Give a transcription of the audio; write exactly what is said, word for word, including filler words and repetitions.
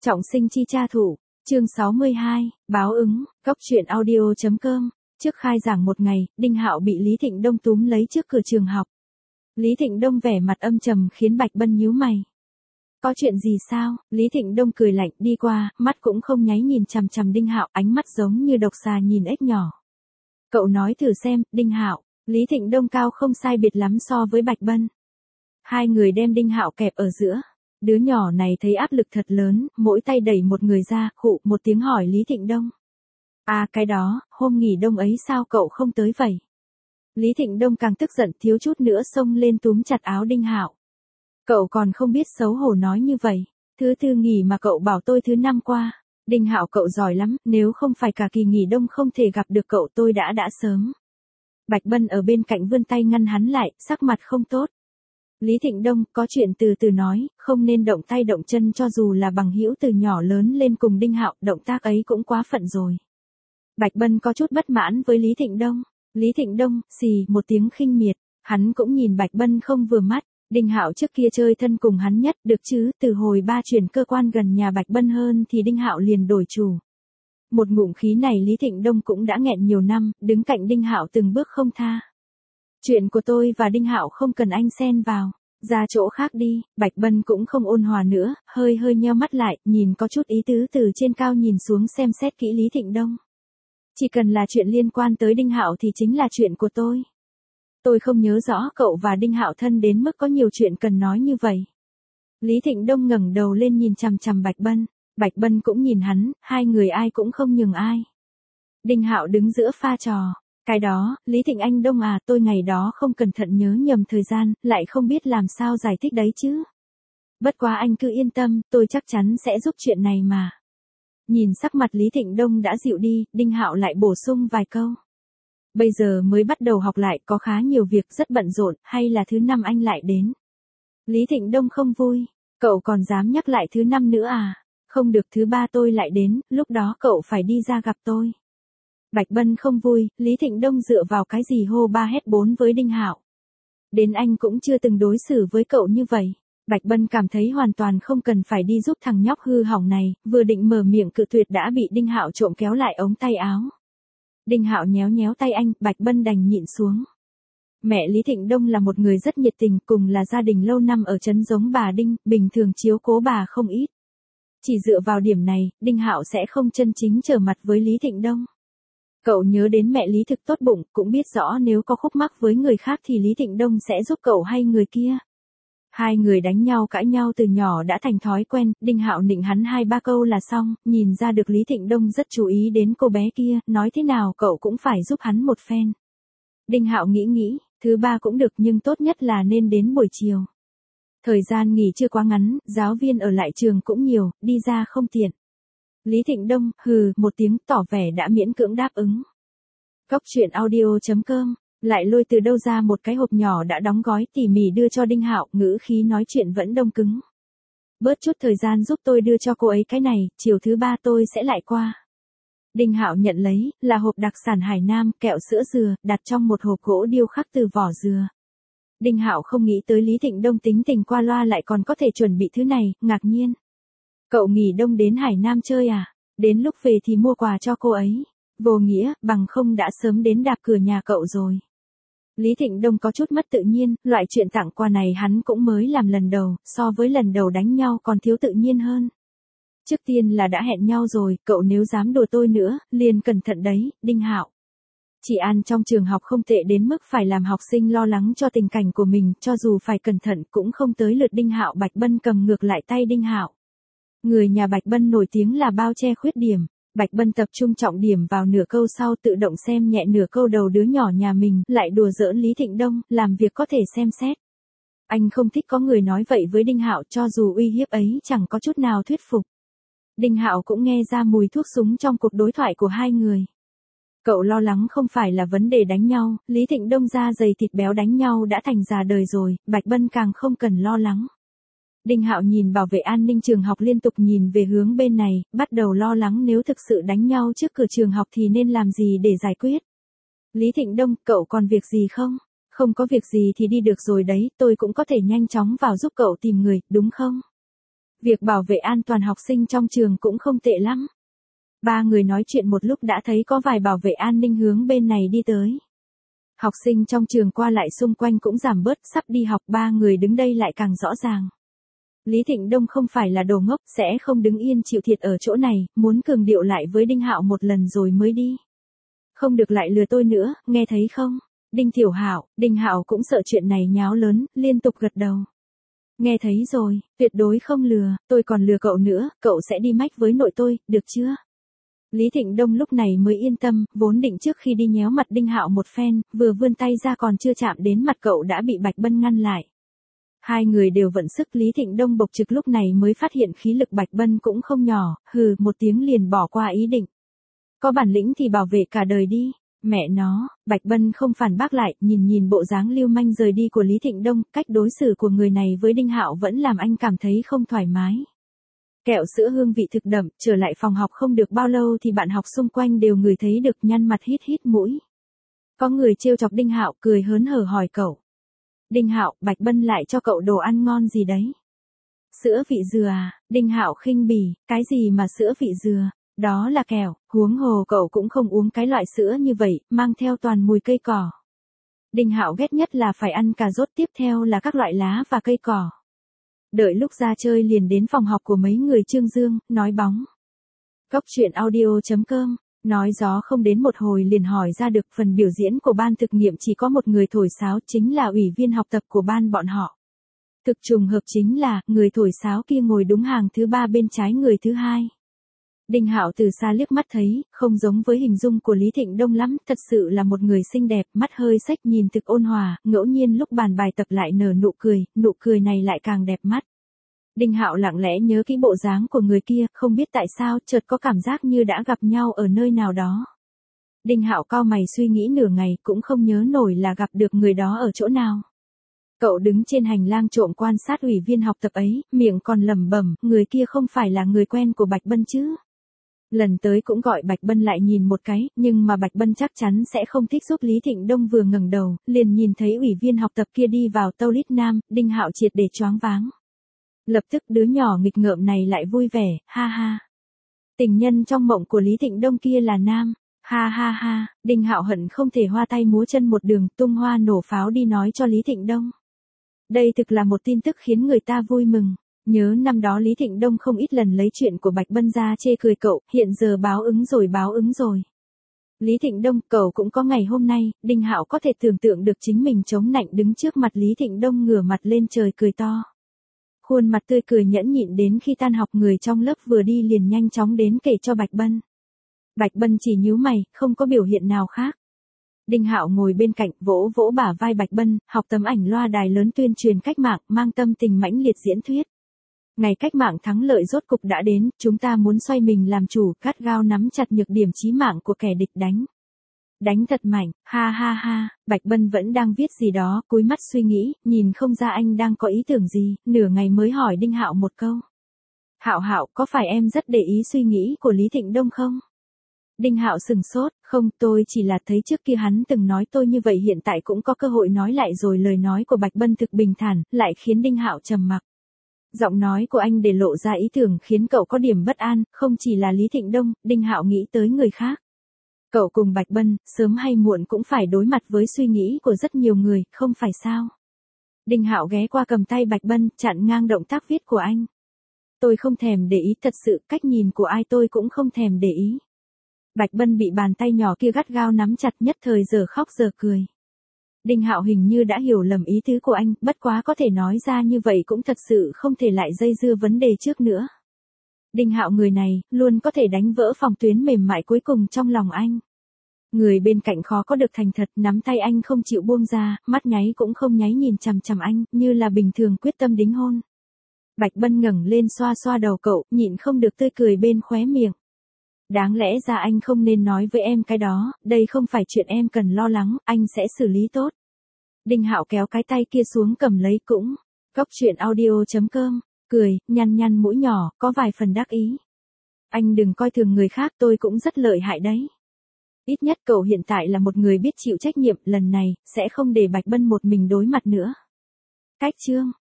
Trọng sinh chi cha thủ, chương sáu mươi hai, báo ứng, cốc truyện audio.com. Trước khai giảng một ngày, Đinh Hạo bị Lý Thịnh Đông túm lấy trước cửa trường học. Lý Thịnh Đông vẻ mặt âm trầm khiến Bạch Bân nhíu mày. Có chuyện gì sao? Lý Thịnh Đông cười lạnh đi qua, mắt cũng không nháy nhìn chằm chằm Đinh Hạo, ánh mắt giống như độc xà nhìn ếch nhỏ. Cậu nói thử xem, Đinh Hạo. Lý Thịnh Đông cao không sai biệt lắm so với Bạch Bân. Hai người đem Đinh Hạo kẹp ở giữa. Đứa nhỏ này thấy áp lực thật lớn, mỗi tay đẩy một người ra, khụ một tiếng hỏi Lý Thịnh Đông. À cái đó, hôm nghỉ đông ấy sao cậu không tới vậy? Lý Thịnh Đông càng tức giận thiếu chút nữa xông lên túm chặt áo Đinh Hạo. Cậu còn không biết xấu hổ nói như vậy. Thứ tư nghỉ mà cậu bảo tôi thứ năm qua. Đinh Hạo cậu giỏi lắm, nếu không phải cả kỳ nghỉ đông không thể gặp được cậu tôi đã đã sớm. Bạch Bân ở bên cạnh vươn tay ngăn hắn lại, sắc mặt không tốt. Lý Thịnh Đông, có chuyện từ từ nói, không nên động tay động chân cho dù là bằng hữu từ nhỏ lớn lên cùng Đinh Hạo, động tác ấy cũng quá phận rồi. Bạch Bân có chút bất mãn với Lý Thịnh Đông. Lý Thịnh Đông, xì, một tiếng khinh miệt, hắn cũng nhìn Bạch Bân không vừa mắt. Đinh Hạo trước kia chơi thân cùng hắn nhất, được chứ, từ hồi ba chuyển cơ quan gần nhà Bạch Bân hơn thì Đinh Hạo liền đổi chủ. Một ngụm khí này Lý Thịnh Đông cũng đã nghẹn nhiều năm, đứng cạnh Đinh Hạo từng bước không tha. Chuyện của tôi và Đinh Hạo không cần anh xen vào, ra chỗ khác đi. Bạch Bân cũng không ôn hòa nữa, hơi hơi nheo mắt lại, nhìn có chút ý tứ từ trên cao nhìn xuống xem xét kỹ Lý Thịnh Đông. Chỉ cần là chuyện liên quan tới Đinh Hạo thì chính là chuyện của tôi. Tôi không nhớ rõ cậu và Đinh Hạo thân đến mức có nhiều chuyện cần nói như vậy. Lý Thịnh Đông ngẩng đầu lên nhìn chằm chằm Bạch Bân, Bạch Bân cũng nhìn hắn, hai người ai cũng không nhường ai. Đinh Hạo đứng giữa pha trò. Cái đó, Lý Thịnh Anh Đông à, tôi ngày đó không cẩn thận nhớ nhầm thời gian, lại không biết làm sao giải thích đấy chứ. Bất quá anh cứ yên tâm, tôi chắc chắn sẽ giúp chuyện này mà. Nhìn sắc mặt Lý Thịnh Đông đã dịu đi, Đinh Hạo lại bổ sung vài câu. Bây giờ mới bắt đầu học lại, có khá nhiều việc rất bận rộn, hay là thứ năm anh lại đến. Lý Thịnh Đông không vui, cậu còn dám nhắc lại thứ năm nữa à? Không được, thứ ba tôi lại đến, lúc đó cậu phải đi ra gặp tôi. Bạch Bân không vui, Lý Thịnh Đông dựa vào cái gì hô ba hét bốn với Đinh Hạo. Đến anh cũng chưa từng đối xử với cậu như vậy. Bạch Bân cảm thấy hoàn toàn không cần phải đi giúp thằng nhóc hư hỏng này, vừa định mở miệng cự tuyệt đã bị Đinh Hạo trộm kéo lại ống tay áo. Đinh Hạo nhéo nhéo tay anh, Bạch Bân đành nhịn xuống. Mẹ Lý Thịnh Đông là một người rất nhiệt tình, cùng là gia đình lâu năm ở trấn giống bà Đinh, bình thường chiếu cố bà không ít. Chỉ dựa vào điểm này, Đinh Hạo sẽ không chân chính trở mặt với Lý Thịnh Đông. Cậu nhớ đến mẹ Lý thực tốt bụng, cũng biết rõ nếu có khúc mắc với người khác thì Lý Thịnh Đông sẽ giúp cậu hay người kia. Hai người đánh nhau cãi nhau từ nhỏ đã thành thói quen, Đinh Hạo nịnh hắn hai ba câu là xong, nhìn ra được Lý Thịnh Đông rất chú ý đến cô bé kia, nói thế nào cậu cũng phải giúp hắn một phen. Đinh Hạo nghĩ nghĩ, thứ ba cũng được nhưng tốt nhất là nên đến buổi chiều. Thời gian nghỉ chưa quá ngắn, giáo viên ở lại trường cũng nhiều, đi ra không tiện. Lý Thịnh Đông, hừ, một tiếng tỏ vẻ đã miễn cưỡng đáp ứng. Cốc truyện audio.com, lại lôi từ đâu ra một cái hộp nhỏ đã đóng gói tỉ mỉ đưa cho Đinh Hạo, ngữ khí nói chuyện vẫn đông cứng. Bớt chút thời gian giúp tôi đưa cho cô ấy cái này, chiều thứ ba tôi sẽ lại qua. Đinh Hạo nhận lấy, là hộp đặc sản Hải Nam, kẹo sữa dừa, đặt trong một hộp gỗ điêu khắc từ vỏ dừa. Đinh Hạo không nghĩ tới Lý Thịnh Đông tính tình qua loa lại còn có thể chuẩn bị thứ này, ngạc nhiên. Cậu nghỉ đông đến Hải Nam chơi à? Đến lúc về thì mua quà cho cô ấy. Vô nghĩa, bằng không đã sớm đến đạp cửa nhà cậu rồi. Lý Thịnh Đông có chút mất tự nhiên, loại chuyện tặng quà này hắn cũng mới làm lần đầu, so với lần đầu đánh nhau còn thiếu tự nhiên hơn. Trước tiên là đã hẹn nhau rồi, cậu nếu dám đùa tôi nữa, liền cẩn thận đấy, Đinh Hạo. Chị An trong trường học không tệ đến mức phải làm học sinh lo lắng cho tình cảnh của mình, cho dù phải cẩn thận cũng không tới lượt Đinh Hạo. Bạch Bân cầm ngược lại tay Đinh Hạo. Người nhà Bạch Bân nổi tiếng là bao che khuyết điểm. Bạch Bân tập trung trọng điểm vào nửa câu sau tự động xem nhẹ nửa câu đầu đứa nhỏ nhà mình, lại đùa giỡn Lý Thịnh Đông, làm việc có thể xem xét. Anh không thích có người nói vậy với Đinh Hạo, cho dù uy hiếp ấy chẳng có chút nào thuyết phục. Đinh Hạo cũng nghe ra mùi thuốc súng trong cuộc đối thoại của hai người. Cậu lo lắng không phải là vấn đề đánh nhau, Lý Thịnh Đông da dày thịt béo đánh nhau đã thành già đời rồi, Bạch Bân càng không cần lo lắng. Đinh Hạo nhìn bảo vệ an ninh trường học liên tục nhìn về hướng bên này, bắt đầu lo lắng nếu thực sự đánh nhau trước cửa trường học thì nên làm gì để giải quyết. Lý Thịnh Đông, cậu còn việc gì không? Không có việc gì thì đi được rồi đấy, tôi cũng có thể nhanh chóng vào giúp cậu tìm người, đúng không? Việc bảo vệ an toàn học sinh trong trường cũng không tệ lắm. Ba người nói chuyện một lúc đã thấy có vài bảo vệ an ninh hướng bên này đi tới. Học sinh trong trường qua lại xung quanh cũng giảm bớt, sắp đi học ba người đứng đây lại càng rõ ràng. Lý Thịnh Đông không phải là đồ ngốc, sẽ không đứng yên chịu thiệt ở chỗ này, muốn cường điệu lại với Đinh Hạo một lần rồi mới đi. Không được lại lừa tôi nữa, nghe thấy không? Đinh Tiểu Hạo, Đinh Hạo cũng sợ chuyện này nháo lớn, liên tục gật đầu. Nghe thấy rồi, tuyệt đối không lừa, tôi còn lừa cậu nữa, cậu sẽ đi mách với nội tôi, được chưa? Lý Thịnh Đông lúc này mới yên tâm, vốn định trước khi đi nhéo mặt Đinh Hạo một phen, vừa vươn tay ra còn chưa chạm đến mặt cậu đã bị Bạch Bân ngăn lại. Hai người đều vận sức, Lý Thịnh Đông bộc trực lúc này mới phát hiện khí lực Bạch Bân cũng không nhỏ, hừ một tiếng liền bỏ qua ý định. Có bản lĩnh thì bảo vệ cả đời đi. Mẹ nó, Bạch Bân không phản bác lại, nhìn nhìn bộ dáng lưu manh rời đi của Lý Thịnh Đông, cách đối xử của người này với Đinh Hạo vẫn làm anh cảm thấy không thoải mái. Kẹo sữa hương vị thực đậm, trở lại phòng học không được bao lâu thì bạn học xung quanh đều ngửi thấy được, nhăn mặt hít hít mũi. Có người trêu chọc Đinh Hạo, cười hớn hở hỏi cậu. Đinh Hạo, Bạch Bân lại cho cậu đồ ăn ngon gì đấy? Sữa vị dừa à? Đinh Hạo khinh bỉ, cái gì mà sữa vị dừa? Đó là kẹo, huống hồ cậu cũng không uống cái loại sữa như vậy, mang theo toàn mùi cây cỏ. Đinh Hạo ghét nhất là phải ăn cà rốt, tiếp theo là các loại lá và cây cỏ. Đợi lúc ra chơi liền đến phòng học của mấy người Trương Dương, nói bóng. Cốc truyện audio chấm com, nói gió không đến một hồi liền hỏi ra được phần biểu diễn của ban thực nghiệm chỉ có một người thổi sáo, chính là ủy viên học tập của ban bọn họ. Thực trùng hợp chính là, người thổi sáo kia ngồi đúng hàng thứ ba bên trái người thứ hai. Đinh Hạo từ xa liếc mắt thấy, không giống với hình dung của Lý Thịnh Đông lắm, thật sự là một người xinh đẹp, mắt hơi xếch nhìn thực ôn hòa, ngẫu nhiên lúc bàn bài tập lại nở nụ cười, nụ cười này lại càng đẹp mắt. Đinh Hạo lặng lẽ nhớ kỹ bộ dáng của người kia, không biết tại sao, chợt có cảm giác như đã gặp nhau ở nơi nào đó. Đinh Hạo cau mày suy nghĩ nửa ngày, cũng không nhớ nổi là gặp được người đó ở chỗ nào. Cậu đứng trên hành lang trộm quan sát ủy viên học tập ấy, miệng còn lẩm bẩm, người kia không phải là người quen của Bạch Bân chứ? Lần tới cũng gọi Bạch Bân lại nhìn một cái, nhưng mà Bạch Bân chắc chắn sẽ không thích giúp. Lý Thịnh Đông vừa ngẩng đầu, liền nhìn thấy ủy viên học tập kia đi vào toilet nam, Đinh Hạo triệt để choáng váng. Lập tức đứa nhỏ nghịch ngợm này lại vui vẻ, ha ha. Tình nhân trong mộng của Lý Thịnh Đông kia là nam, ha ha ha, Đinh Hạo hận không thể hoa tay múa chân một đường, tung hoa nổ pháo đi nói cho Lý Thịnh Đông. Đây thực là một tin tức khiến người ta vui mừng. Nhớ năm đó Lý Thịnh Đông không ít lần lấy chuyện của Bạch Bân ra chê cười cậu, hiện giờ báo ứng rồi báo ứng rồi. Lý Thịnh Đông, cậu cũng có ngày hôm nay, Đinh Hạo có thể tưởng tượng được chính mình chống nạnh đứng trước mặt Lý Thịnh Đông ngửa mặt lên trời cười to. Khuôn mặt tươi cười nhẫn nhịn đến khi tan học, người trong lớp vừa đi liền nhanh chóng đến kể cho Bạch Bân. Bạch Bân chỉ nhíu mày, không có biểu hiện nào khác. Đinh Hạo ngồi bên cạnh, vỗ vỗ bả vai Bạch Bân, học tấm ảnh loa đài lớn tuyên truyền cách mạng, mang tâm tình mãnh liệt diễn thuyết. Ngày cách mạng thắng lợi rốt cục đã đến, chúng ta muốn xoay mình làm chủ, gắt gao nắm chặt nhược điểm chí mạng của kẻ địch, đánh. Đánh thật mạnh, ha ha ha, Bạch Bân vẫn đang viết gì đó, cúi mắt suy nghĩ, nhìn không ra anh đang có ý tưởng gì, nửa ngày mới hỏi Đinh Hạo một câu. Hạo Hạo, có phải em rất để ý suy nghĩ của Lý Thịnh Đông không? Đinh Hạo sừng sốt, không, tôi chỉ là thấy trước kia hắn từng nói tôi như vậy, hiện tại cũng có cơ hội nói lại rồi. Lời nói của Bạch Bân thực bình thản, lại khiến Đinh Hạo trầm mặc. Giọng nói của anh để lộ ra ý tưởng khiến cậu có điểm bất an, không chỉ là Lý Thịnh Đông, Đinh Hạo nghĩ tới người khác. Cậu cùng Bạch Bân, sớm hay muộn cũng phải đối mặt với suy nghĩ của rất nhiều người, không phải sao? Đinh Hạo ghé qua cầm tay Bạch Bân, chặn ngang động tác viết của anh. Tôi không thèm để ý, thật sự, cách nhìn của ai tôi cũng không thèm để ý. Bạch Bân bị bàn tay nhỏ kia gắt gao nắm chặt, nhất thời giờ khóc giờ cười. Đinh Hạo hình như đã hiểu lầm ý tứ của anh, bất quá có thể nói ra như vậy cũng thật sự không thể lại dây dưa vấn đề trước nữa. Đinh Hạo người này, luôn có thể đánh vỡ phòng tuyến mềm mại cuối cùng trong lòng anh. Người bên cạnh khó có được thành thật, nắm tay anh không chịu buông ra, mắt nháy cũng không nháy nhìn chằm chằm anh, như là bình thường quyết tâm đính hôn. Bạch Bân ngẩng lên xoa xoa đầu cậu, nhịn không được tươi cười bên khóe miệng. Đáng lẽ ra anh không nên nói với em cái đó, đây không phải chuyện em cần lo lắng, anh sẽ xử lý tốt. Đinh Hạo kéo cái tay kia xuống cầm lấy cũng. Cốc truyện audio chấm com, cười, nhăn nhăn mũi nhỏ, có vài phần đắc ý. Anh đừng coi thường người khác, tôi cũng rất lợi hại đấy. Ít nhất cậu hiện tại là một người biết chịu trách nhiệm, lần này, sẽ không để Bạch Bân một mình đối mặt nữa. Cách chương.